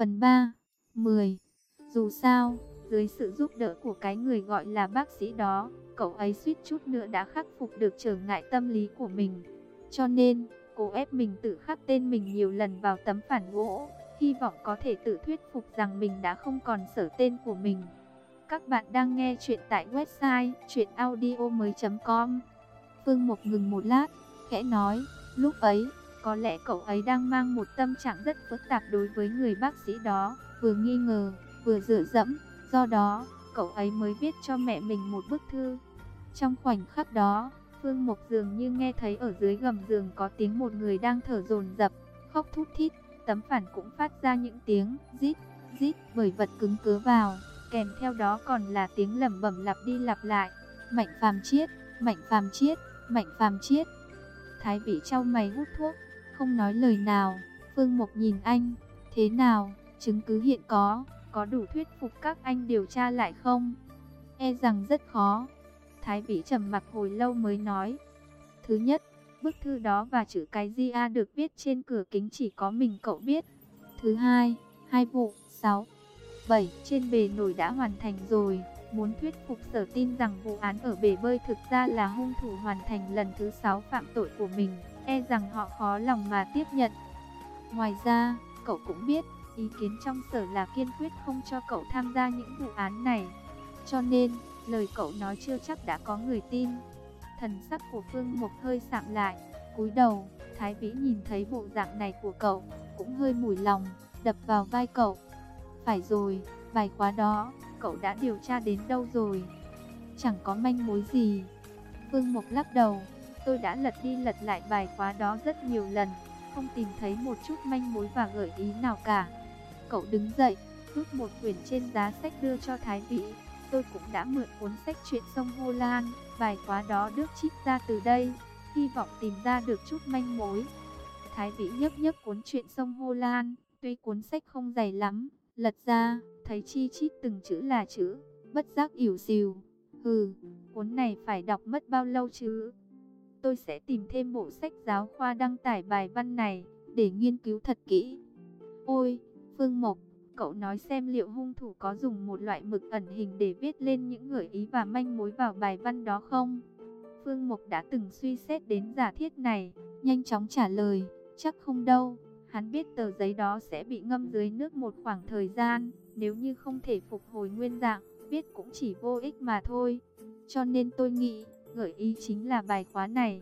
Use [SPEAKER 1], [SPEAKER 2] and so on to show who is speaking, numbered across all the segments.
[SPEAKER 1] Phần 3. 10. Dù sao, dưới sự giúp đỡ của cái người gọi là bác sĩ đó, cậu ấy suýt chút nữa đã khắc phục được trở ngại tâm lý của mình. Cho nên, cố ép mình tự khắc tên mình nhiều lần vào tấm phản gỗ, hy vọng có thể tự thuyết phục rằng mình đã không còn sở tên của mình. Các bạn đang nghe chuyện tại website chuyenaudio.com. Phương Mộc ngừng một lát, khẽ nói, lúc ấy, có lẽ cậu ấy đang mang một tâm trạng rất phức tạp đối với người bác sĩ đó, vừa nghi ngờ, vừa dựa dẫm, do đó, cậu ấy mới viết cho mẹ mình một bức thư. Trong khoảnh khắc đó, Phương Mộc dường như nghe thấy ở dưới gầm giường có tiếng một người đang thở dồn dập, khóc thút thít, tấm phản cũng phát ra những tiếng rít, rít bởi vật cứng cứa vào, kèm theo đó còn là tiếng lẩm bẩm lặp đi lặp lại, Mạnh Phàm Chiết, Mạnh Phàm Chiết, Mạnh Phàm Chiết. Thái Vĩ chau mày hút thuốc, không nói lời nào. Phương Mộc nhìn anh, thế nào, chứng cứ hiện có đủ thuyết phục các anh điều tra lại không? E rằng rất khó. Thái Vĩ trầm mặc hồi lâu mới nói. Thứ nhất, bức thư đó và chữ cái GA được viết trên cửa kính chỉ có mình cậu biết. Thứ hai, 2 vụ, 6, 7 trên bề nổi đã hoàn thành rồi. Muốn thuyết phục Sở tin rằng vụ án ở bể bơi thực ra là hung thủ hoàn thành lần thứ 6 phạm tội của mình, e rằng họ khó lòng mà tiếp nhận. Ngoài ra, cậu cũng biết, ý kiến trong Sở là kiên quyết không cho cậu tham gia những vụ án này. Cho nên, lời cậu nói chưa chắc đã có người tin. Thần sắc của Phương Mộc hơi sạm lại, cúi đầu. Thái Vĩ nhìn thấy bộ dạng này của cậu, cũng hơi mủi lòng, đập vào vai cậu. Phải rồi, bài khóa đó, cậu đã điều tra đến đâu rồi? Chẳng có manh mối gì. Phương Mộc lắc đầu, tôi đã lật đi lật lại bài khóa đó rất nhiều lần, không tìm thấy một chút manh mối và gợi ý nào cả. Cậu đứng dậy, rút một quyển trên giá sách đưa cho Thái Vĩ. Tôi cũng đã mượn cuốn sách Chuyện sông Hồ Lan, bài khóa đó được trích ra từ đây, hy vọng tìm ra được chút manh mối. Thái Vĩ nhấc nhấc cuốn Chuyện sông Hồ Lan, tuy cuốn sách không dày lắm, lật ra, thấy chi chít từng chữ là chữ, bất giác ỉu xìu. Cuốn này phải đọc mất bao lâu chứ? Tôi sẽ tìm thêm bộ sách giáo khoa đăng tải bài văn này, để nghiên cứu thật kỹ. Ôi, Phương Mộc, cậu nói xem liệu hung thủ có dùng một loại mực ẩn hình để viết lên những gợi ý và manh mối vào bài văn đó không? Phương Mộc đã từng suy xét đến giả thiết này, nhanh chóng trả lời, chắc không đâu. Hắn biết tờ giấy đó sẽ bị ngâm dưới nước một khoảng thời gian, nếu như không thể phục hồi nguyên dạng, viết cũng chỉ vô ích mà thôi. Cho nên tôi nghĩ, gợi ý chính là bài khóa này.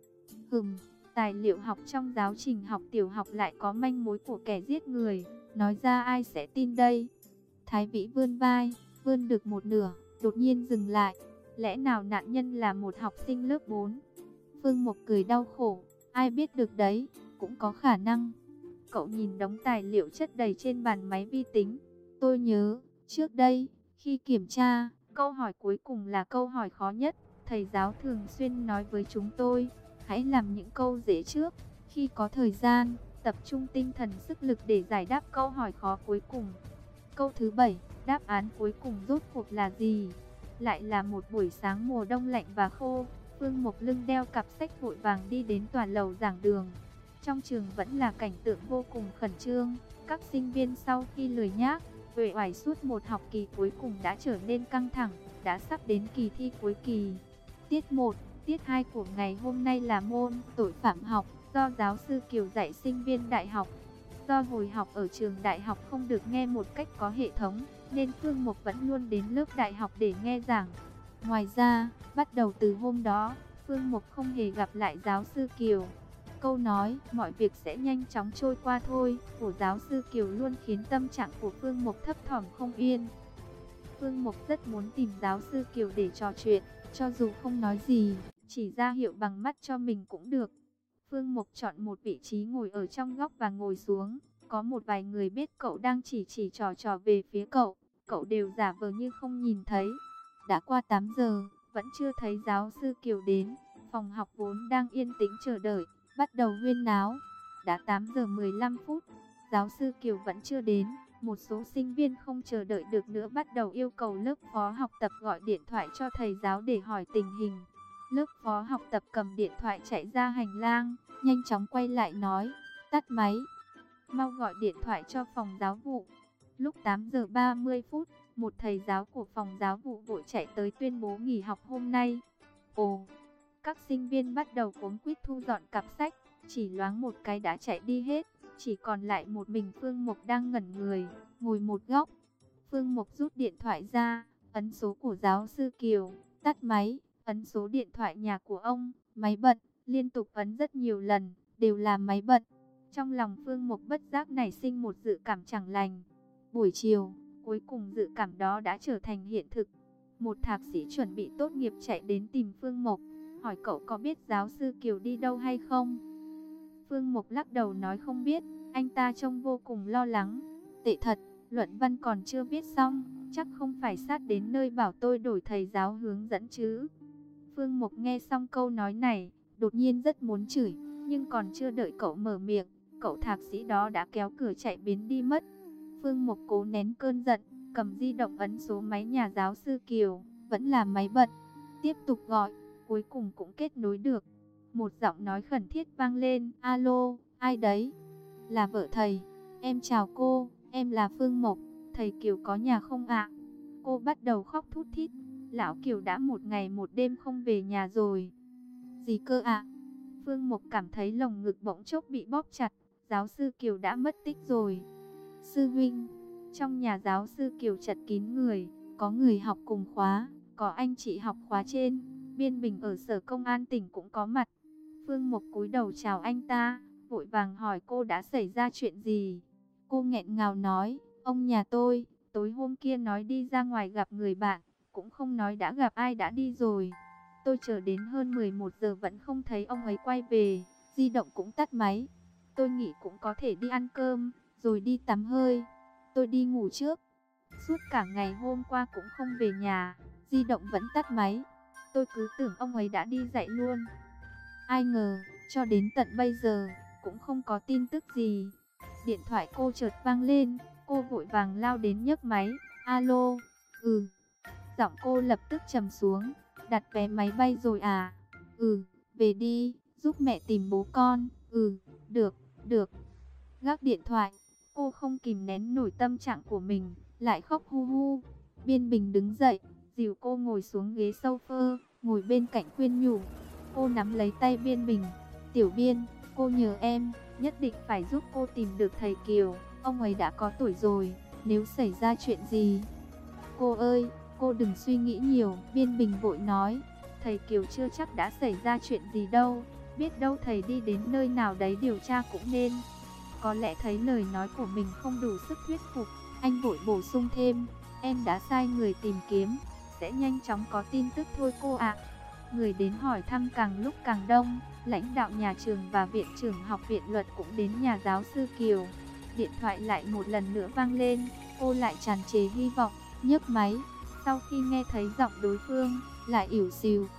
[SPEAKER 1] Tài liệu học trong giáo trình học tiểu học lại có manh mối của kẻ giết người, nói ra ai sẽ tin đây? Thái Vĩ vươn vai, vươn được một nửa, đột nhiên dừng lại. Lẽ nào nạn nhân là một học sinh lớp 4? Phương Mộc cười đau khổ, ai biết được đấy, cũng có khả năng. Cậu nhìn đống tài liệu chất đầy trên bàn máy vi tính. Tôi nhớ, trước đây, khi kiểm tra, câu hỏi cuối cùng là câu hỏi khó nhất. Thầy giáo thường xuyên nói với chúng tôi, hãy làm những câu dễ trước. Khi có thời gian, tập trung tinh thần sức lực để giải đáp câu hỏi khó cuối cùng. Câu thứ 7, đáp án cuối cùng rốt cuộc là gì? Lại là một buổi sáng mùa đông lạnh và khô. Phương Mộc lưng đeo cặp sách vội vàng đi đến tòa lầu giảng đường. Trong trường vẫn là cảnh tượng vô cùng khẩn trương. Các sinh viên sau khi lười nhác, uể oải suốt một học kỳ cuối cùng đã trở nên căng thẳng, đã sắp đến kỳ thi cuối kỳ. Tiết 1, tiết 2 của ngày hôm nay là môn tội phạm học, do giáo sư Kiều dạy sinh viên đại học. Do hồi học ở trường đại học không được nghe một cách có hệ thống, nên Phương Mộc vẫn luôn đến lớp đại học để nghe giảng. Ngoài ra, bắt đầu từ hôm đó, Phương Mộc không hề gặp lại giáo sư Kiều. Câu nói, mọi việc sẽ nhanh chóng trôi qua thôi, của giáo sư Kiều luôn khiến tâm trạng của Phương Mộc thấp thỏm không yên. Phương Mộc rất muốn tìm giáo sư Kiều để trò chuyện, cho dù không nói gì, chỉ ra hiệu bằng mắt cho mình cũng được. Phương Mộc chọn một vị trí ngồi ở trong góc và ngồi xuống. Có một vài người biết cậu đang chỉ trò về phía cậu, cậu đều giả vờ như không nhìn thấy. Đã qua 8 giờ, vẫn chưa thấy giáo sư Kiều đến. Phòng học vốn đang yên tĩnh chờ đợi, bắt đầu huyên náo. Đã 8 giờ 15 phút, giáo sư Kiều vẫn chưa đến. Một số sinh viên không chờ đợi được nữa bắt đầu yêu cầu lớp phó học tập gọi điện thoại cho thầy giáo để hỏi tình hình. Lớp phó học tập cầm điện thoại chạy ra hành lang, nhanh chóng quay lại nói, tắt máy. mau gọi điện thoại cho phòng giáo vụ. Lúc 8 giờ 30 phút, một thầy giáo của phòng giáo vụ vội chạy tới tuyên bố nghỉ học hôm nay. Ồ, các sinh viên bắt đầu cuống quýt thu dọn cặp sách, chỉ loáng một cái đã chạy đi hết, chỉ còn lại một mình Phương Mộc đang ngẩn người, ngồi một góc. Phương Mộc rút điện thoại ra, ấn số của giáo sư Kiều, tắt máy, ấn số điện thoại nhà của ông, máy bận, liên tục ấn rất nhiều lần, đều là máy bận. Trong lòng Phương Mộc bất giác nảy sinh một dự cảm chẳng lành. Buổi chiều, cuối cùng dự cảm đó đã trở thành hiện thực. Một thạc sĩ chuẩn bị tốt nghiệp chạy đến tìm Phương Mộc, hỏi cậu có biết giáo sư Kiều đi đâu hay không? Phương Mộc lắc đầu nói không biết, anh ta trông vô cùng lo lắng. Tệ thật, luận văn còn chưa viết xong, chắc không phải sát đến nơi bảo tôi đổi thầy giáo hướng dẫn chứ. Phương Mộc nghe xong câu nói này, đột nhiên rất muốn chửi, nhưng còn chưa đợi cậu mở miệng, cậu thạc sĩ đó đã kéo cửa chạy biến đi mất. Phương Mộc cố nén cơn giận, cầm di động ấn số máy nhà giáo sư Kiều, vẫn là máy bận. Tiếp tục gọi, cuối cùng cũng kết nối được. Một giọng nói khẩn thiết vang lên, alo, ai đấy? Là vợ thầy, em chào cô, em là Phương Mộc, thầy Kiều có nhà không ạ? Cô bắt đầu khóc thút thít, lão Kiều đã một ngày một đêm không về nhà rồi. Gì cơ ạ? Phương Mộc cảm thấy lồng ngực bỗng chốc bị bóp chặt, giáo sư Kiều đã mất tích rồi. Sư huynh, trong nhà giáo sư Kiều chật kín người, có người học cùng khóa, có anh chị học khóa trên, Biên Bình ở sở công an tỉnh cũng có mặt. Phương Mộc cúi đầu chào anh ta, vội vàng hỏi cô đã xảy ra chuyện gì. Cô nghẹn ngào nói, ông nhà tôi, tối hôm kia nói đi ra ngoài gặp người bạn, cũng không nói đã gặp ai đã đi rồi. Tôi chờ đến hơn 11 giờ vẫn không thấy ông ấy quay về, di động cũng tắt máy. Tôi nghĩ cũng có thể đi ăn cơm, rồi đi tắm hơi. Tôi đi ngủ trước. Suốt cả ngày hôm qua cũng không về nhà, di động vẫn tắt máy. Tôi cứ tưởng ông ấy đã đi dạy luôn. Ai ngờ, cho đến tận bây giờ, cũng không có tin tức gì. Điện thoại cô chợt vang lên, cô vội vàng lao đến nhấc máy. Alo, giọng cô lập tức trầm xuống. Đặt vé máy bay rồi à? Về đi, giúp mẹ tìm bố con. Được, được. Gác điện thoại, cô không kìm nén nổi tâm trạng của mình, lại khóc hu hu. Biên Bình đứng dậy, dìu cô ngồi xuống ghế sofa, ngồi bên cạnh khuyên nhủ. Cô nắm lấy tay Biên Bình. Tiểu Biên, cô nhờ em, nhất định phải giúp cô tìm được thầy Kiều. Ông ấy đã có tuổi rồi, nếu xảy ra chuyện gì. Cô ơi, cô đừng suy nghĩ nhiều, Biên Bình vội nói. Thầy Kiều chưa chắc đã xảy ra chuyện gì đâu, biết đâu thầy đi đến nơi nào đấy điều tra cũng nên. Có lẽ thấy lời nói của mình không đủ sức thuyết phục, anh vội bổ sung thêm, em đã sai người tìm kiếm, sẽ nhanh chóng có tin tức thôi cô ạ. Người đến hỏi thăm càng lúc càng đông, lãnh đạo nhà trường và viện trưởng học viện luật cũng đến nhà giáo sư Kiều. Điện thoại lại một lần nữa vang lên, cô lại tràn trề hy vọng, nhấc máy. Sau khi nghe thấy giọng đối phương, lại ỉu xìu.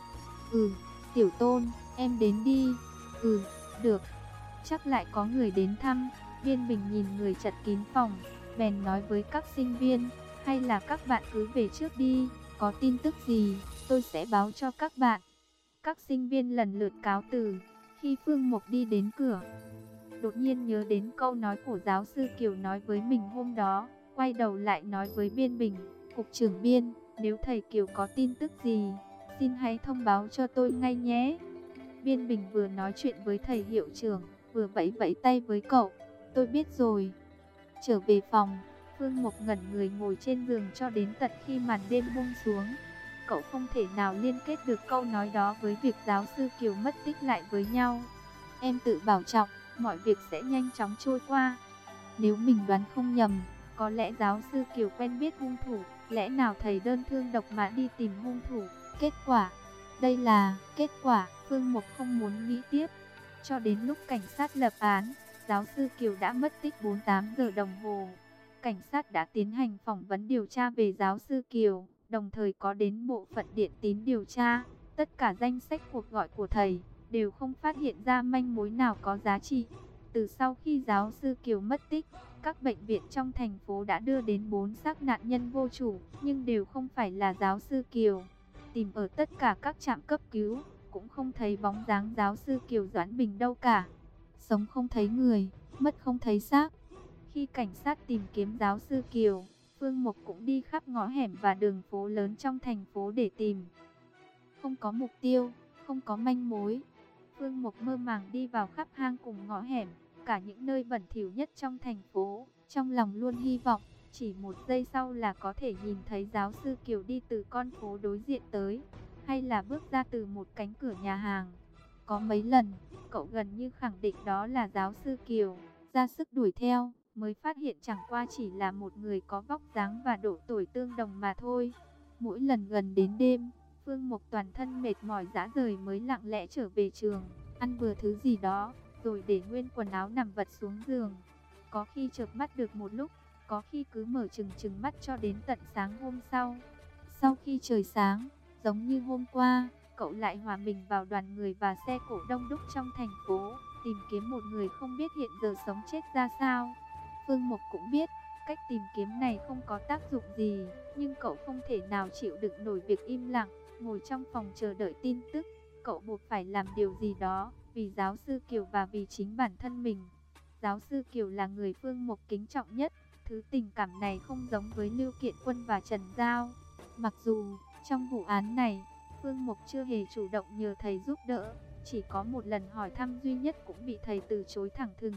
[SPEAKER 1] Tiểu Tôn, em đến đi. Được. Chắc lại có người đến thăm. Biên Bình nhìn người chật kín phòng, bèn nói với các sinh viên, hay là các bạn cứ về trước đi, có tin tức gì, tôi sẽ báo cho các bạn. Các sinh viên lần lượt cáo từ. Khi Phương Mộc đi đến cửa, đột nhiên nhớ đến câu nói của giáo sư Kiều nói với mình hôm đó, quay đầu lại nói với Biên Bình, Cục trưởng Biên, nếu thầy Kiều có tin tức gì, xin hãy thông báo cho tôi ngay nhé. Biên Bình vừa nói chuyện với thầy hiệu trưởng, vừa vẫy vẫy tay với cậu. Tôi biết rồi. Trở về phòng, Phương Mộc ngẩn người ngồi trên giường cho đến tận khi màn đêm buông xuống. Cậu không thể nào liên kết được câu nói đó với việc giáo sư Kiều mất tích lại với nhau. Em tự bảo trọng, mọi việc sẽ nhanh chóng trôi qua. Nếu mình đoán không nhầm, có lẽ giáo sư Kiều quen biết hung thủ, lẽ nào thầy đơn thương độc mã đi tìm hung thủ. Kết quả, đây là kết quả, Phương Mộc không muốn nghĩ tiếp. Cho đến lúc cảnh sát lập án, giáo sư Kiều đã mất tích 48 giờ đồng hồ. Cảnh sát đã tiến hành phỏng vấn điều tra về giáo sư Kiều, đồng thời có đến bộ phận điện tín điều tra. Tất cả danh sách cuộc gọi của thầy đều không phát hiện ra manh mối nào có giá trị. Từ sau khi giáo sư Kiều mất tích, các bệnh viện trong thành phố đã đưa đến 4 xác nạn nhân vô chủ, nhưng đều không phải là giáo sư Kiều. Tìm ở tất cả các trạm cấp cứu, cũng không thấy bóng dáng giáo sư Kiều Doãn Bình đâu cả. Sống không thấy người, mất không thấy xác. khi cảnh sát tìm kiếm giáo sư Kiều, Phương Mộc cũng đi khắp ngõ hẻm và đường phố lớn trong thành phố để tìm. Không có mục tiêu, không có manh mối. Phương Mộc mơ màng đi vào khắp hang cùng ngõ hẻm, cả những nơi bẩn thỉu nhất trong thành phố, trong lòng luôn hy vọng, chỉ một giây sau là có thể nhìn thấy giáo sư Kiều đi từ con phố đối diện tới, hay là bước ra từ một cánh cửa nhà hàng. Có mấy lần, cậu gần như khẳng định đó là giáo sư Kiều, ra sức đuổi theo, mới phát hiện chẳng qua chỉ là một người có vóc dáng và độ tuổi tương đồng mà thôi. Mỗi lần gần đến đêm, Phương Mộc toàn thân mệt mỏi rã rời mới lặng lẽ trở về trường, ăn vừa thứ gì đó, rồi để nguyên quần áo nằm vật xuống giường. Có khi chợp mắt được một lúc, có khi cứ mở trừng mắt cho đến tận sáng hôm sau. Sau khi trời sáng, giống như hôm qua, cậu lại hòa mình vào đoàn người và xe cộ đông đúc trong thành phố, tìm kiếm một người không biết hiện giờ sống chết ra sao. Phương Mộc cũng biết, cách tìm kiếm này không có tác dụng gì, nhưng cậu không thể nào chịu đựng nổi việc im lặng, ngồi trong phòng chờ đợi tin tức. Cậu buộc phải làm điều gì đó, vì giáo sư Kiều và vì chính bản thân mình. Giáo sư Kiều là người Phương Mộc kính trọng nhất, thứ tình cảm này không giống với Lưu Kiện Quân và Trần Giao. Mặc dù, trong vụ án này, Phương Mộc chưa hề chủ động nhờ thầy giúp đỡ, chỉ có một lần hỏi thăm duy nhất cũng bị thầy từ chối thẳng thừng.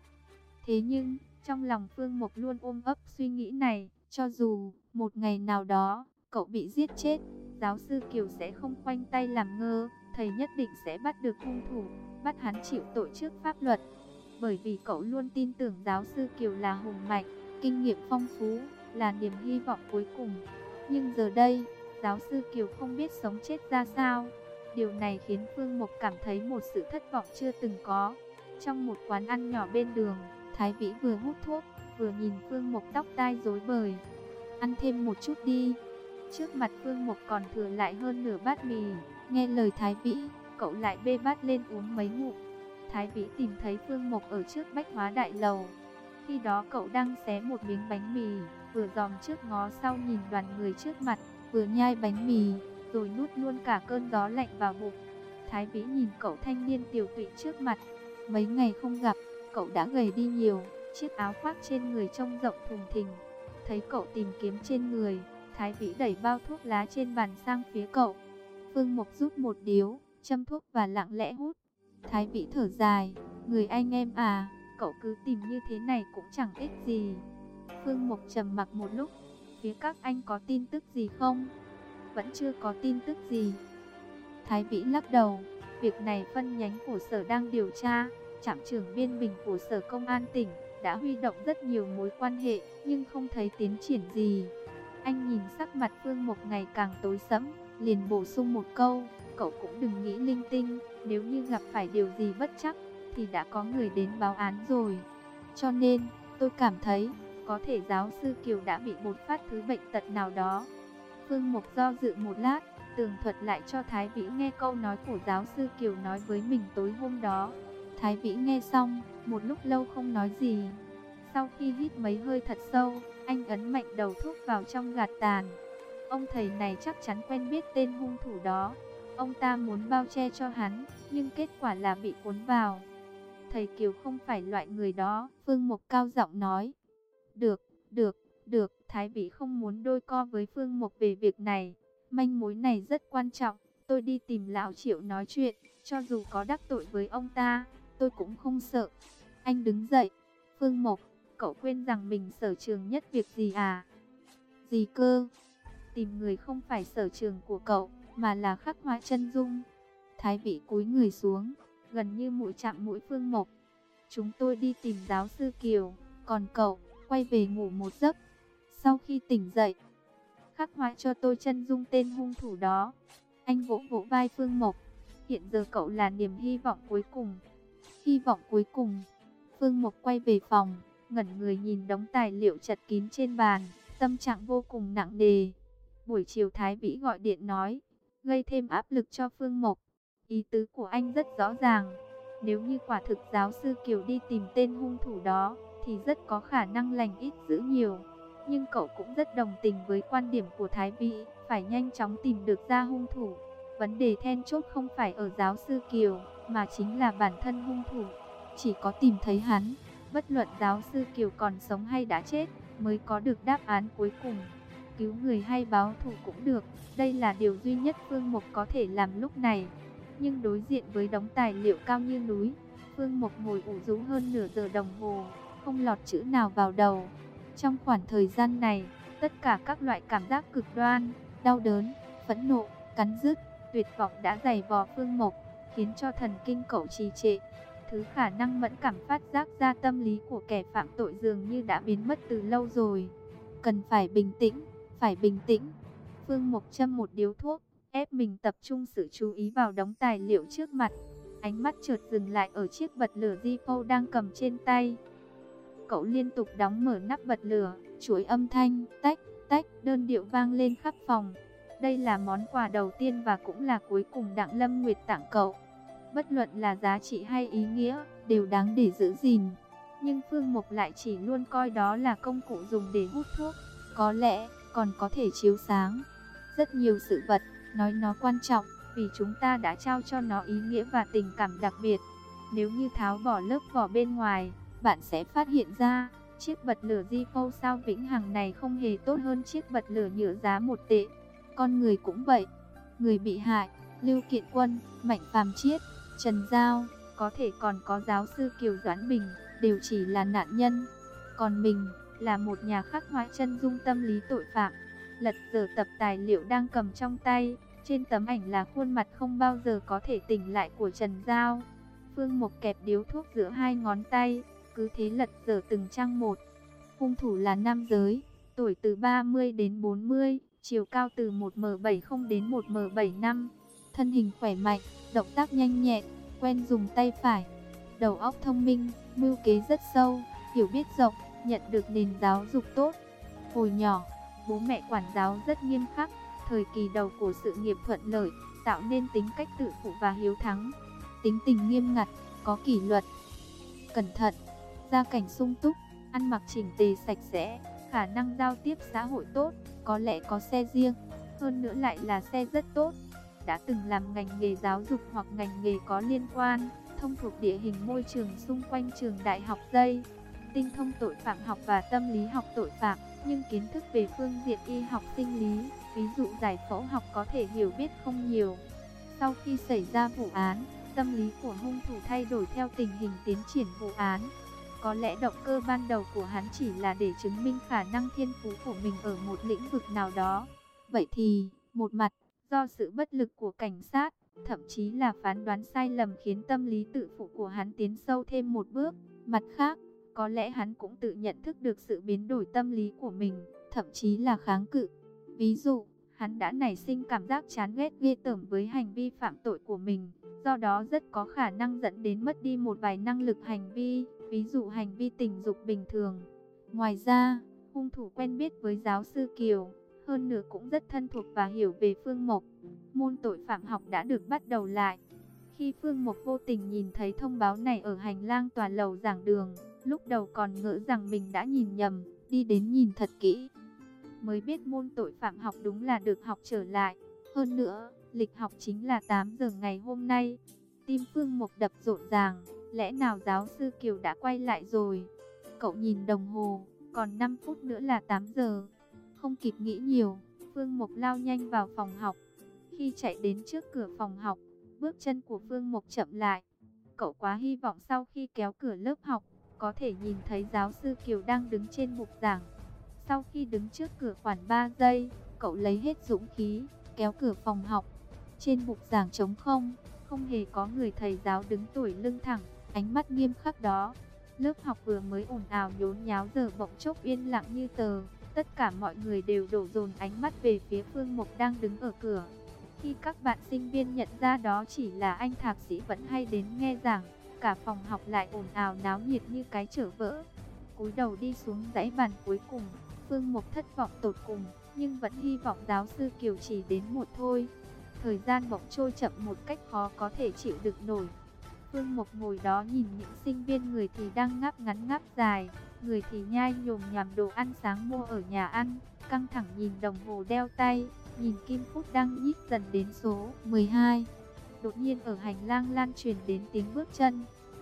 [SPEAKER 1] Thế nhưng, trong lòng Phương Mộc luôn ôm ấp suy nghĩ này, cho dù một ngày nào đó, cậu bị giết chết, giáo sư Kiều sẽ không khoanh tay làm ngơ, thầy nhất định sẽ bắt được hung thủ, bắt hắn chịu tội trước pháp luật. Bởi vì cậu luôn tin tưởng giáo sư Kiều là hùng mạnh, kinh nghiệm phong phú, là niềm hy vọng cuối cùng. Nhưng giờ đây, giáo sư Kiều không biết sống chết ra sao. Điều này khiến Phương Mộc cảm thấy một sự thất vọng chưa từng có. Trong một quán ăn nhỏ bên đường, Thái Vĩ vừa hút thuốc, vừa nhìn Phương Mộc tóc tai rối bời. Ăn thêm một chút đi. Trước mặt Phương Mộc còn thừa lại hơn nửa bát mì. Nghe lời Thái Vĩ, cậu lại bê bát lên uống mấy ngụm. Thái Vĩ tìm thấy Phương Mộc ở trước Bách Hóa Đại Lầu. Khi đó cậu đang xé một miếng bánh mì, vừa dòm trước ngó sau nhìn đoàn người trước mặt, vừa nhai bánh mì, rồi nuốt luôn cả cơn gió lạnh vào bụng. Thái Vĩ nhìn cậu thanh niên tiều tụy trước mặt. Mấy ngày không gặp, cậu đã gầy đi nhiều, chiếc áo khoác trên người trông rộng thùng thình. Thấy cậu tìm kiếm trên người, Thái Vĩ đẩy bao thuốc lá trên bàn sang phía cậu. Phương Mộc rút một điếu, châm thuốc và lặng lẽ hút. Thái Vĩ thở dài, người anh em à, cậu cứ tìm như thế này cũng chẳng ích gì. Phương Mộc trầm mặc một lúc, phía các anh có tin tức gì không? Vẫn chưa có tin tức gì. Thái Vĩ lắc đầu, việc này phân nhánh của sở đang điều tra, trạm trưởng Biên Bình của sở công an tỉnh đã huy động rất nhiều mối quan hệ, nhưng không thấy tiến triển gì. Anh nhìn sắc mặt Phương Mộc ngày càng tối sẫm, liền bổ sung một câu, cậu cũng đừng nghĩ linh tinh, nếu như gặp phải điều gì bất trắc, thì đã có người đến báo án rồi. Cho nên, tôi cảm thấy, có thể giáo sư Kiều đã bị bột phát thứ bệnh tật nào đó. Phương Mộc do dự một lát, tường thuật lại cho Thái Vĩ nghe câu nói của giáo sư Kiều nói với mình tối hôm đó. Thái Vĩ nghe xong, một lúc lâu không nói gì. Sau khi hít mấy hơi thật sâu, anh ấn mạnh đầu thuốc vào trong gạt tàn. Ông thầy này chắc chắn quen biết tên hung thủ đó. Ông ta muốn bao che cho hắn, nhưng kết quả là bị cuốn vào. Thầy Kiều không phải loại người đó, Phương Mộc cao giọng nói. Được, Thái Vĩ không muốn đôi co với Phương Mộc về việc này. Manh mối này rất quan trọng, tôi đi tìm lão Triệu nói chuyện, cho dù có đắc tội với ông ta, tôi cũng không sợ. Anh đứng dậy. Phương Mộc, cậu quên rằng mình sở trường nhất việc gì à? Gì cơ? Tìm người không phải sở trường của cậu, mà là khắc họa chân dung. Thái Vĩ cúi người xuống, gần như mũi chạm mũi Phương Mộc. Chúng tôi đi tìm giáo sư Kiều, còn cậu, quay về ngủ một giấc. Sau khi tỉnh dậy, khắc họa cho tôi chân dung tên hung thủ đó. Anh vỗ vỗ vai Phương Mộc. Hiện giờ cậu là niềm hy vọng cuối cùng. Hy vọng cuối cùng. Phương Mộc quay về phòng, ngẩn người nhìn đống tài liệu chật kín trên bàn, tâm trạng vô cùng nặng nề. Buổi chiều Thái Vĩ gọi điện nói, gây thêm áp lực cho Phương Mộc. Ý tứ của anh rất rõ ràng. Nếu như quả thực giáo sư Kiều đi tìm tên hung thủ đó, thì rất có khả năng lành ít dữ nhiều. Nhưng cậu cũng rất đồng tình với quan điểm của Thái Vĩ, phải nhanh chóng tìm được ra hung thủ. Vấn đề then chốt không phải ở giáo sư Kiều, mà chính là bản thân hung thủ. Chỉ có tìm thấy hắn, Bất luận giáo sư Kiều còn sống hay đã chết, mới có được đáp án cuối cùng. Cứu người hay báo thù cũng được, đây là điều duy nhất Phương Mộc có thể làm lúc này. Nhưng đối diện với đống tài liệu cao như núi, Phương Mộc ngồi ủ rũ hơn nửa giờ đồng hồ, không lọt chữ nào vào đầu. Trong khoảng thời gian này, tất cả các loại cảm giác cực đoan, đau đớn, phẫn nộ, cắn rứt, tuyệt vọng đã dày vò Phương Mộc, khiến cho thần kinh cậu trì trệ. Thứ khả năng mẫn cảm phát giác ra tâm lý của kẻ phạm tội dường như đã biến mất từ lâu rồi. Cần phải bình tĩnh, phải bình tĩnh. Phương Mộc châm một điếu thuốc, ép mình tập trung sự chú ý vào đống tài liệu trước mặt. Ánh mắt chợt dừng lại ở chiếc bật lửa Zippo đang cầm trên tay. Cậu liên tục đóng mở nắp bật lửa, chuỗi âm thanh tách tách đơn điệu vang lên khắp phòng. Đây là món quà đầu tiên và cũng là cuối cùng Đặng Lâm Nguyệt tặng cậu. Bất luận là giá trị hay ý nghĩa, đều đáng để giữ gìn. Nhưng Phương Mộc lại chỉ luôn coi đó là công cụ dùng để hút thuốc. Có lẽ còn có thể chiếu sáng rất nhiều sự vật, nói nó quan trọng, vì chúng ta đã trao cho nó ý nghĩa và tình cảm đặc biệt. Nếu như tháo bỏ lớp vỏ bên ngoài, bạn sẽ phát hiện ra, chiếc bật lửa Zippo sao vĩnh hằng này không hề tốt hơn chiếc bật lửa nhựa giá 1 tệ. Con người cũng vậy. Người bị hại, Lưu Kiện Quân, Mạnh Phàm Chiết, Trần Giao, có thể còn có giáo sư Kiều Doãn Bình, đều chỉ là nạn nhân. Còn mình, là một nhà khắc họa chân dung tâm lý tội phạm. Lật dở tập tài liệu đang cầm trong tay, trên tấm ảnh là khuôn mặt không bao giờ có thể tỉnh lại của Trần Giao. Phương Mộc kẹp điếu thuốc giữa hai ngón tay, cứ thế lật dở từng trang một. Hung thủ là nam giới, tuổi từ 30 đến 40, chiều cao từ 1m70 đến 1m75, thân hình khỏe mạnh, động tác nhanh nhẹn, quen dùng tay phải, đầu óc thông minh, mưu kế rất sâu, hiểu biết rộng, nhận được nền giáo dục tốt. Hồi nhỏ, bố mẹ quản giáo rất nghiêm khắc, thời kỳ đầu của sự nghiệp thuận lợi, tạo nên tính cách tự phụ và hiếu thắng. Tính tình nghiêm ngặt, có kỷ luật, cẩn thận, gia cảnh sung túc, ăn mặc chỉnh tề sạch sẽ, khả năng giao tiếp xã hội tốt, có lẽ có xe riêng, hơn nữa lại là xe rất tốt. Đã từng làm ngành nghề giáo dục hoặc ngành nghề có liên quan, thông thuộc địa hình môi trường xung quanh trường đại học Dây, tinh thông tội phạm học và tâm lý học tội phạm, nhưng kiến thức về phương diện y học sinh lý, ví dụ giải phẫu học có thể hiểu biết không nhiều. Sau khi xảy ra vụ án, tâm lý của hung thủ thay đổi theo tình hình tiến triển vụ án. Có lẽ động cơ ban đầu của hắn chỉ là để chứng minh khả năng thiên phú của mình ở một lĩnh vực nào đó. Vậy thì, một mặt, do sự bất lực của cảnh sát, thậm chí là phán đoán sai lầm khiến tâm lý tự phụ của hắn tiến sâu thêm một bước. Mặt khác, có lẽ hắn cũng tự nhận thức được sự biến đổi tâm lý của mình, thậm chí là kháng cự. Ví dụ, hắn đã nảy sinh cảm giác chán ghét ghê tởm với hành vi phạm tội của mình, do đó rất có khả năng dẫn đến mất đi một vài năng lực hành vi, ví dụ hành vi tình dục bình thường. Ngoài ra, hung thủ quen biết với giáo sư Kiều, hơn nữa cũng rất thân thuộc và hiểu về Phương Mộc. Môn tội phạm học đã được bắt đầu lại. Khi Phương Mộc vô tình nhìn thấy thông báo này ở hành lang tòa lầu giảng đường, lúc đầu còn ngỡ rằng mình đã nhìn nhầm, đi đến nhìn thật kỹ, mới biết môn tội phạm học đúng là được học trở lại. Hơn nữa, lịch học chính là 8 giờ ngày hôm nay. Tim Phương Mộc đập rộn ràng, lẽ nào giáo sư Kiều đã quay lại rồi? Cậu nhìn đồng hồ, còn 5 phút nữa là 8 giờ. Không kịp nghĩ nhiều, Phương Mộc lao nhanh vào phòng học. Khi chạy đến trước cửa phòng học, bước chân của Phương Mộc chậm lại. Cậu quá hy vọng sau khi kéo cửa lớp học, có thể nhìn thấy giáo sư Kiều đang đứng trên bục giảng. Sau khi đứng trước cửa khoảng 3 giây, cậu lấy hết dũng khí, kéo cửa phòng học. Trên bục giảng trống không, không hề có người thầy giáo đứng tuổi lưng thẳng, ánh mắt nghiêm khắc đó. Lớp học vừa mới ồn ào nhốn nháo giờ bỗng chốc yên lặng như tờ. Tất cả mọi người đều đổ dồn ánh mắt về phía Phương Mộc đang đứng ở cửa. Khi các bạn sinh viên nhận ra đó chỉ là anh thạc sĩ vẫn hay đến nghe giảng, cả phòng học lại ồn ào náo nhiệt như cái chợ vỡ. Cúi đầu đi xuống dãy bàn cuối cùng, Phương Mộc thất vọng tột cùng, nhưng vẫn hy vọng giáo sư Kiều chỉ đến một thôi. Thời gian bỗng trôi chậm một cách khó có thể chịu đựng nổi. Phương Mộc ngồi đó nhìn những sinh viên, người thì đang ngáp ngắn ngáp dài, người thì nhai nhồm nhằm đồ ăn sáng mua ở nhà ăn, căng thẳng nhìn đồng hồ đeo tay, nhìn kim phút đang nhích dần đến số 12. Đột nhiên ở hành lang lan truyền đến tiếng bước chân.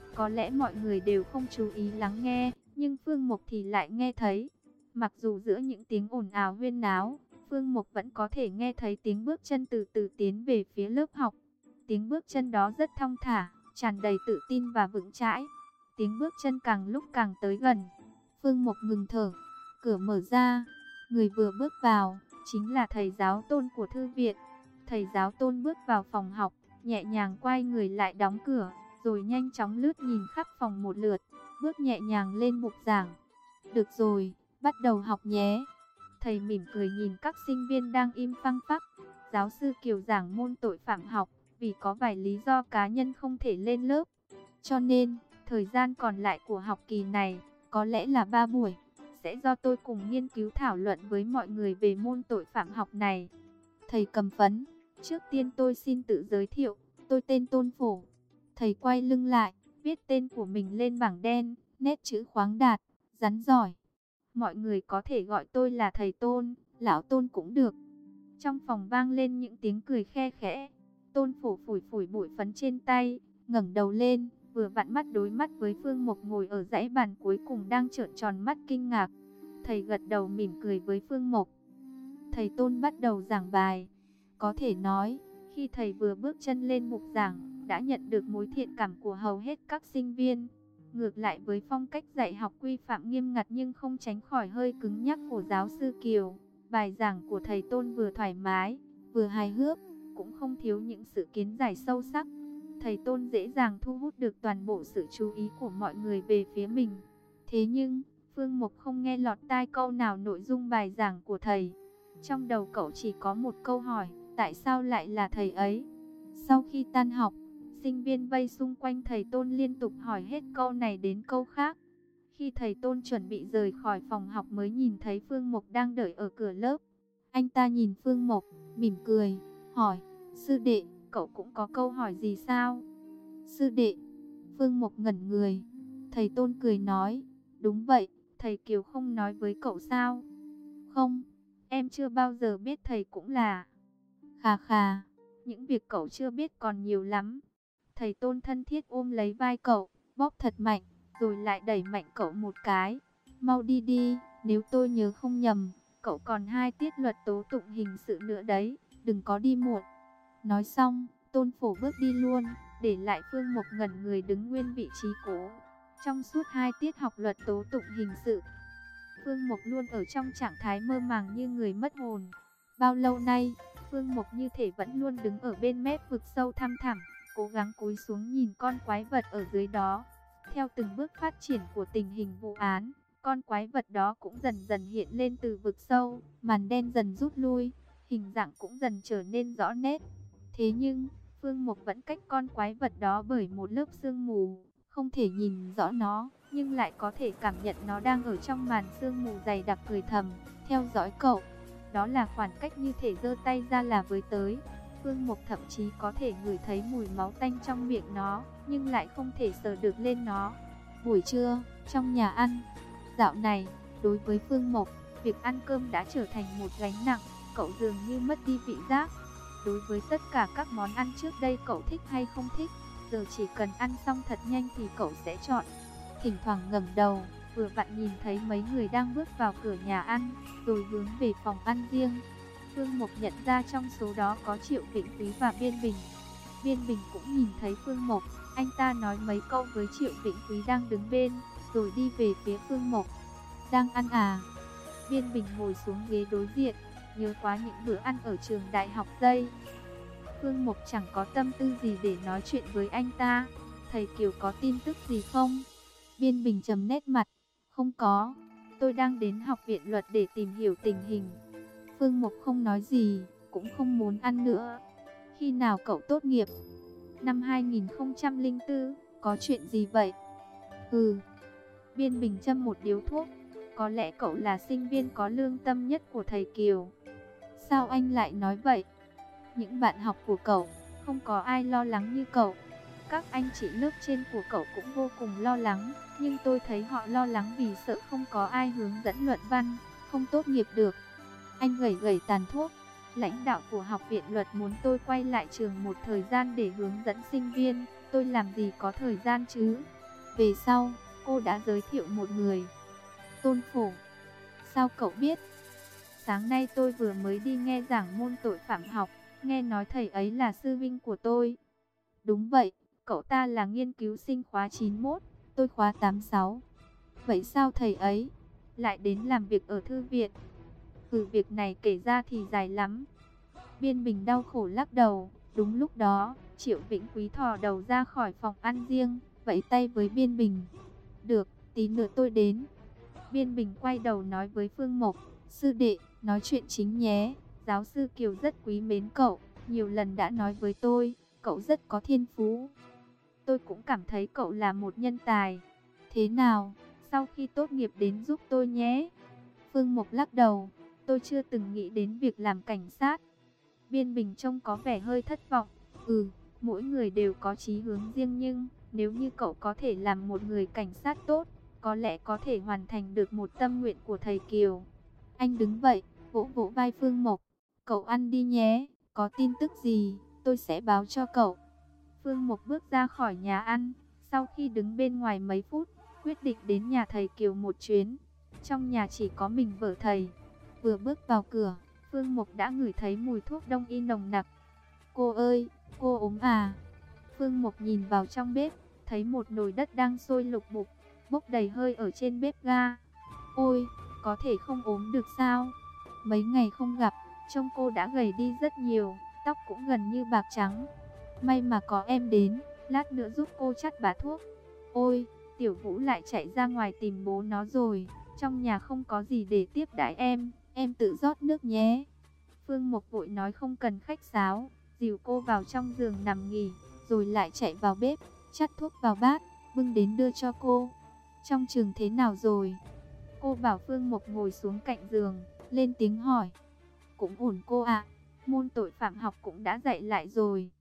[SPEAKER 1] Có lẽ mọi người đều không chú ý lắng nghe, nhưng Phương Mục thì lại nghe thấy. Mặc dù giữa những tiếng ồn ào huyên náo, Phương Mục vẫn có thể nghe thấy tiếng bước chân từ từ tiến về phía lớp học. Tiếng bước chân đó rất thong thả, tràn đầy tự tin và vững chãi. Tiếng bước chân càng lúc càng tới gần. Phương Mục ngừng thở, cửa mở ra. Người vừa bước vào, chính là thầy giáo Tôn của thư viện. Thầy giáo Tôn bước vào phòng học, nhẹ nhàng quay người lại đóng cửa, rồi nhanh chóng lướt nhìn khắp phòng một lượt, bước nhẹ nhàng lên bục giảng. Được rồi, bắt đầu học nhé. Thầy mỉm cười nhìn các sinh viên đang im phăng phắc. Giáo sư Kiều giảng môn tội phạm học, vì có vài lý do cá nhân không thể lên lớp. Cho nên, thời gian còn lại của học kỳ này, có lẽ là 3 buổi, sẽ do tôi cùng nghiên cứu thảo luận với mọi người về môn tội phạm học này. Thầy cầm phấn, trước tiên tôi xin tự giới thiệu, tôi tên Tôn Phổ. Thầy quay lưng lại, viết tên của mình lên bảng đen, nét chữ khoáng đạt, rắn giỏi. Mọi người có thể gọi tôi là thầy Tôn, lão Tôn cũng được. Trong phòng vang lên những tiếng cười khe khẽ. Tôn Phổ phủi phủi bụi phấn trên tay, ngẩng đầu lên, vừa vặn mắt đối mắt với Phương Mộc ngồi ở dãy bàn cuối cùng đang trợn tròn mắt kinh ngạc. Thầy gật đầu mỉm cười với Phương Mộc. Thầy Tôn bắt đầu giảng bài. Có thể nói, khi thầy vừa bước chân lên bục giảng, đã nhận được mối thiện cảm của hầu hết các sinh viên. Ngược lại với phong cách dạy học quy phạm nghiêm ngặt nhưng không tránh khỏi hơi cứng nhắc của giáo sư Kiều, bài giảng của thầy Tôn vừa thoải mái, vừa hài hước, cũng không thiếu những sự kiến giải sâu sắc. Thầy Tôn dễ dàng thu hút được toàn bộ sự chú ý của mọi người về phía mình. Thế nhưng, Phương Mộc không nghe lọt tai câu nào nội dung bài giảng của thầy. Trong đầu cậu chỉ có một câu hỏi, tại sao lại là thầy ấy? Sau khi tan học, sinh viên vây xung quanh thầy Tôn liên tục hỏi hết câu này đến câu khác. Khi thầy Tôn chuẩn bị rời khỏi phòng học mới nhìn thấy Phương Mộc đang đợi ở cửa lớp. Anh ta nhìn Phương Mộc, mỉm cười, hỏi, sư đệ, cậu cũng có câu hỏi gì sao? Sư đệ, Phương Mộc ngẩn người. Thầy Tôn cười nói, đúng vậy, thầy Kiều không nói với cậu sao? Không, em chưa bao giờ biết thầy cũng là. Khà khà, những việc cậu chưa biết còn nhiều lắm. Thầy Tôn thân thiết ôm lấy vai cậu, bóp thật mạnh, rồi lại đẩy mạnh cậu một cái. Mau đi đi, nếu tôi nhớ không nhầm, cậu còn 2 tiết luật tố tụng hình sự nữa đấy, đừng có đi muộn. Nói xong, Tôn Phổ bước đi luôn, để lại Phương Mộc ngẩn người đứng nguyên vị trí cũ. Trong suốt 2 tiết học luật tố tụng hình sự, Phương Mộc luôn ở trong trạng thái mơ màng như người mất hồn. Bao lâu nay, Phương Mộc như thể vẫn luôn đứng ở bên mép vực sâu thăm thẳm, cố gắng cúi xuống nhìn con quái vật ở dưới đó. Theo từng bước phát triển của tình hình vụ án, con quái vật đó cũng dần dần hiện lên từ vực sâu, màn đen dần rút lui, hình dạng cũng dần trở nên rõ nét. Thế nhưng, Phương Mộc vẫn cách con quái vật đó bởi một lớp sương mù, không thể nhìn rõ nó, nhưng lại có thể cảm nhận nó đang ở trong màn sương mù dày đặc cười thầm, theo dõi cậu. Đó là khoảng cách như thể giơ tay ra là với tới. Phương Mộc thậm chí có thể ngửi thấy mùi máu tanh trong miệng nó, nhưng lại không thể sờ được lên nó. Buổi trưa, trong nhà ăn, dạo này, đối với Phương Mộc, việc ăn cơm đã trở thành một gánh nặng, cậu dường như mất đi vị giác. Đối với tất cả các món ăn trước đây cậu thích hay không thích, giờ chỉ cần ăn xong thật nhanh thì cậu sẽ chọn. Thỉnh thoảng ngẩng đầu, vừa vặn nhìn thấy mấy người đang bước vào cửa nhà ăn, rồi hướng về phòng ăn riêng. Phương Mộc nhận ra trong số đó có Triệu Vĩnh Quý và Biên Bình. Biên Bình cũng nhìn thấy Phương Mộc, anh ta nói mấy câu với Triệu Vĩnh Quý đang đứng bên, rồi đi về phía Phương Mộc. Đang ăn à? Biên Bình ngồi xuống ghế đối diện, nhớ quá những bữa ăn ở trường đại học Tây. Phương Mộc chẳng có tâm tư gì để nói chuyện với anh ta. Thầy Kiều có tin tức gì không? Biên Bình trầm nét mặt. Không có, tôi đang đến học viện luật để tìm hiểu tình hình. Phương Mộc không nói gì, cũng không muốn ăn nữa. Khi nào cậu tốt nghiệp? Năm 2004, có chuyện gì vậy? Biên Bình châm một điếu thuốc. Có lẽ cậu là sinh viên có lương tâm nhất của thầy Kiều. Sao anh lại nói vậy? Những bạn học của cậu, không có ai lo lắng như cậu. Các anh chị lớp trên của cậu cũng vô cùng lo lắng, nhưng tôi thấy họ lo lắng vì sợ không có ai hướng dẫn luận văn, không tốt nghiệp được. Anh gẩy gẩy tàn thuốc. Lãnh đạo của học viện luật muốn tôi quay lại trường một thời gian để hướng dẫn sinh viên, tôi làm gì có thời gian chứ? Về sau, cô đã giới thiệu một người. Tôn Phổ. Sao cậu biết? Sáng nay tôi vừa mới đi nghe giảng môn tội phạm học, nghe nói thầy ấy là sư vinh của tôi. Đúng vậy, cậu ta là nghiên cứu sinh khóa 91, tôi khóa 86. Vậy sao thầy ấy lại đến làm việc ở thư viện? Việc này kể ra thì dài lắm. Biên Bình đau khổ lắc đầu. Đúng lúc đó, Triệu Vĩnh Quý thò đầu ra khỏi phòng ăn riêng, vẫy tay với Biên Bình. Được, tí nữa tôi đến. Biên Bình quay đầu nói với Phương Mộc, sư đệ, nói chuyện chính nhé. Giáo sư Kiều rất quý mến cậu, nhiều lần đã nói với tôi, cậu rất có thiên phú. Tôi cũng cảm thấy cậu là một nhân tài. Thế nào, sau khi tốt nghiệp đến giúp tôi nhé. Phương Mộc lắc đầu, tôi chưa từng nghĩ đến việc làm cảnh sát. Biên Bình trông có vẻ hơi thất vọng. Mỗi người đều có chí hướng riêng nhưng nếu như cậu có thể làm một người cảnh sát tốt, có lẽ có thể hoàn thành được một tâm nguyện của thầy Kiều. Anh đứng vậy, vỗ vỗ vai Phương Mộc. Cậu ăn đi nhé, có tin tức gì, tôi sẽ báo cho cậu. Phương Mộc bước ra khỏi nhà ăn, sau khi đứng bên ngoài mấy phút, quyết định đến nhà thầy Kiều một chuyến. Trong nhà chỉ có mình vợ thầy. Vừa bước vào cửa, Phương Mộc đã ngửi thấy mùi thuốc đông y nồng nặc. Cô ơi, cô ốm à? Phương Mộc nhìn vào trong bếp, thấy một nồi đất đang sôi lục bục, bốc đầy hơi ở trên bếp ga. Ôi, có thể không ốm được sao? Mấy ngày không gặp, trông cô đã gầy đi rất nhiều, tóc cũng gần như bạc trắng. May mà có em đến, lát nữa giúp cô chắt bá thuốc. Ôi, Tiểu Vũ lại chạy ra ngoài tìm bố nó rồi, trong nhà không có gì để tiếp đãi em tự rót nước nhé. Phương Mộc vội nói không cần khách sáo, dìu cô vào trong giường nằm nghỉ, rồi lại chạy vào bếp, chắt thuốc vào bát, bưng đến đưa cho cô. Trong trường thế nào rồi? Cô bảo Phương Mộc ngồi xuống cạnh giường, lên tiếng hỏi. Cũng ổn cô ạ, môn tội phạm học cũng đã dạy lại rồi.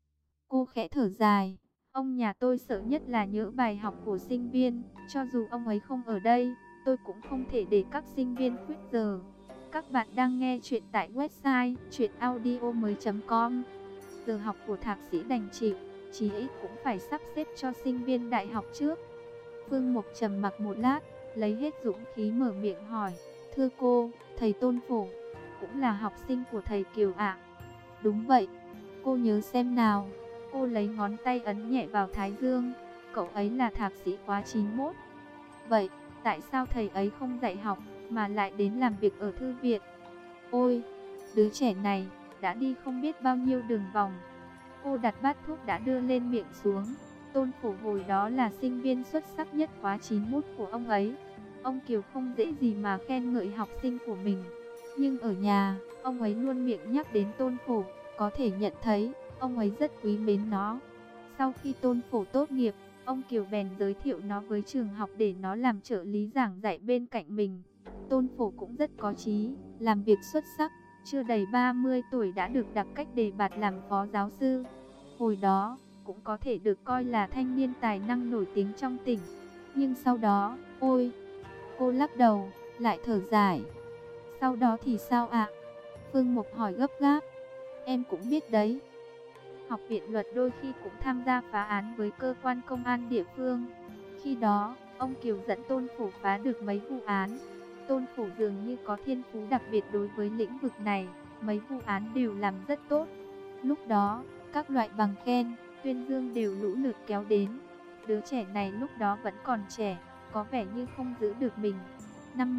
[SPEAKER 1] Cô khẽ thở dài, ông nhà tôi sợ nhất là nhỡ bài học của sinh viên, cho dù ông ấy không ở đây, tôi cũng không thể để các sinh viên khuyết giờ. Các bạn đang nghe chuyện tại website chuyenaudio.com. Giờ học của thạc sĩ đành chịu, chí ít cũng phải sắp xếp cho sinh viên đại học trước. Phương Mộc trầm mặc một lát, lấy hết dũng khí mở miệng hỏi, thưa cô, thầy Tôn Phổ cũng là học sinh của thầy Kiều ạ? Đúng vậy, cô nhớ xem nào. Cô lấy ngón tay ấn nhẹ vào thái dương, cậu ấy là thạc sĩ khóa 91. Vậy, tại sao thầy ấy không dạy học, mà lại đến làm việc ở thư viện? Ôi, đứa trẻ này, đã đi không biết bao nhiêu đường vòng. Cô đặt bát thuốc đã đưa lên miệng xuống. Tôn Phổ hồi đó là sinh viên xuất sắc nhất khóa 91 của ông ấy. Ông Kiều không dễ gì mà khen ngợi học sinh của mình. Nhưng ở nhà, ông ấy luôn miệng nhắc đến Tôn Phổ, có thể nhận thấy, ông ấy rất quý mến nó. Sau khi Tôn Phổ tốt nghiệp, ông Kiều bèn giới thiệu nó với trường học để nó làm trợ lý giảng dạy bên cạnh mình. Tôn Phổ cũng rất có chí, làm việc xuất sắc, chưa đầy 30 tuổi đã được đặc cách đề bạt làm phó giáo sư. Hồi đó, cũng có thể được coi là thanh niên tài năng nổi tiếng trong tỉnh. Nhưng sau đó, ôi, cô lắc đầu, lại thở dài. Sau đó thì sao ạ? Phương Mộc hỏi gấp gáp. Em cũng biết đấy. Học viện luật đôi khi cũng tham gia phá án với cơ quan công an địa phương. Khi đó, ông Kiều dẫn Tôn Phổ phá được mấy vụ án. Tôn Phổ dường như có thiên phú đặc biệt đối với lĩnh vực này, mấy vụ án đều làm rất tốt. Lúc đó, các loại bằng khen, tuyên dương đều lũ lượt kéo đến. Đứa trẻ này lúc đó vẫn còn trẻ, có vẻ như không giữ được mình. Năm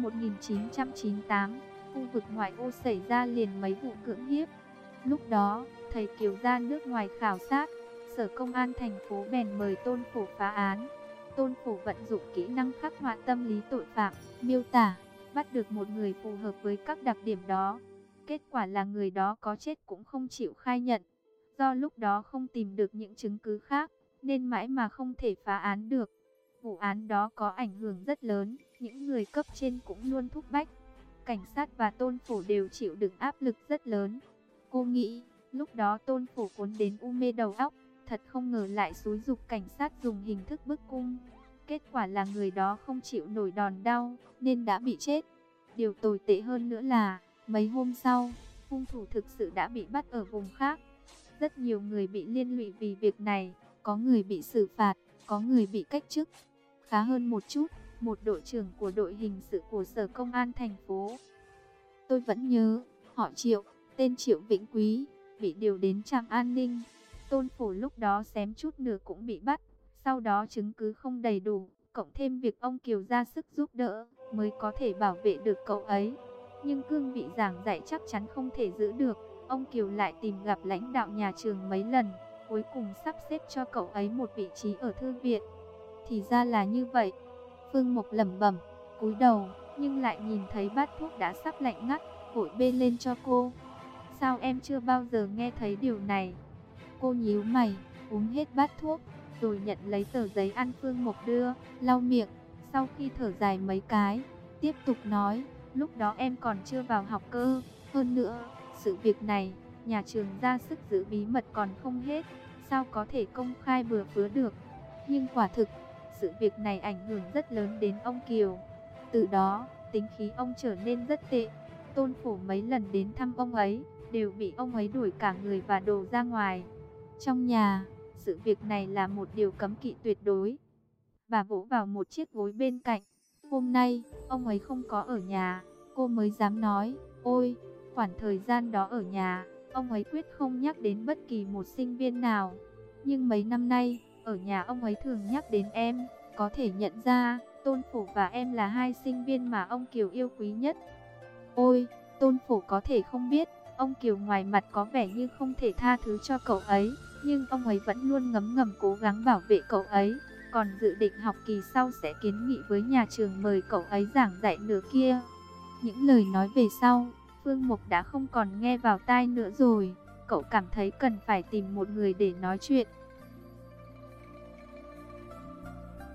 [SPEAKER 1] 1998, khu vực ngoại ô xảy ra liền mấy vụ cưỡng hiếp. Lúc đó, thầy Kiều ra nước ngoài khảo sát, Sở Công an thành phố bèn mời Tôn Phổ phá án. Tôn Phổ vận dụng kỹ năng khắc họa tâm lý tội phạm, miêu tả, bắt được một người phù hợp với các đặc điểm đó. Kết quả là người đó có chết cũng không chịu khai nhận. Do lúc đó không tìm được những chứng cứ khác, nên mãi mà không thể phá án được. Vụ án đó có ảnh hưởng rất lớn, những người cấp trên cũng luôn thúc bách. Cảnh sát và Tôn Phổ đều chịu đựng áp lực rất lớn. Cô nghĩ, lúc đó Tôn Phổ cuốn đến u mê đầu óc, thật không ngờ lại xúi giục cảnh sát dùng hình thức bức cung. Kết quả là người đó không chịu nổi đòn đau, nên đã bị chết. Điều tồi tệ hơn nữa là, mấy hôm sau, hung thủ thực sự đã bị bắt ở vùng khác. Rất nhiều người bị liên lụy vì việc này, có người bị xử phạt, có người bị cách chức. khá hơn một chút, một đội trưởng của đội hình sự của Sở Công an thành phố. Tôi vẫn nhớ, họ Triệu, tên Triệu Vĩnh Quý, bị điều đến trạm an ninh. Tôn Phổ lúc đó xém chút nữa cũng bị bắt, sau đó chứng cứ không đầy đủ, cộng thêm việc ông Kiều ra sức giúp đỡ, mới có thể bảo vệ được cậu ấy. Nhưng cương vị giảng dạy chắc chắn không thể giữ được, ông Kiều lại tìm gặp lãnh đạo nhà trường mấy lần, cuối cùng sắp xếp cho cậu ấy một vị trí ở thư viện. Thì ra là như vậy. Phương Mộc lẩm bẩm, cúi đầu, nhưng lại nhìn thấy bát thuốc đã sắp lạnh ngắt, vội bê lên cho cô. Sao em chưa bao giờ nghe thấy điều này? Cô nhíu mày, uống hết bát thuốc, rồi nhận lấy tờ giấy ăn Phương Mộc đưa, lau miệng. Sau khi thở dài mấy cái, tiếp tục nói, lúc đó em còn chưa vào học cơ. Hơn nữa, sự việc này, nhà trường ra sức giữ bí mật còn không hết, sao có thể công khai bừa phứa được. Nhưng quả thực, sự việc này ảnh hưởng rất lớn đến ông Kiều. Từ đó, tính khí ông trở nên rất tệ. Tôn Phổ mấy lần đến thăm ông ấy, đều bị ông ấy đuổi cả người và đồ ra ngoài. Trong nhà, sự việc này là một điều cấm kỵ tuyệt đối. Bà vỗ vào một chiếc gối bên cạnh. Hôm nay, ông ấy không có ở nhà, cô mới dám nói, ôi, khoảng thời gian đó ở nhà, ông ấy quyết không nhắc đến bất kỳ một sinh viên nào. Nhưng mấy năm nay, ở nhà ông ấy thường nhắc đến em, có thể nhận ra, Tôn Phổ và em là hai sinh viên mà ông Kiều yêu quý nhất. Ôi, Tôn Phổ có thể không biết, ông Kiều ngoài mặt có vẻ như không thể tha thứ cho cậu ấy, nhưng ông ấy vẫn luôn ngấm ngầm cố gắng bảo vệ cậu ấy. Còn dự định học kỳ sau sẽ kiến nghị với nhà trường mời cậu ấy giảng dạy nữa kia. Những lời nói về sau, Phương Mộc đã không còn nghe vào tai nữa rồi. Cậu cảm thấy cần phải tìm một người để nói chuyện.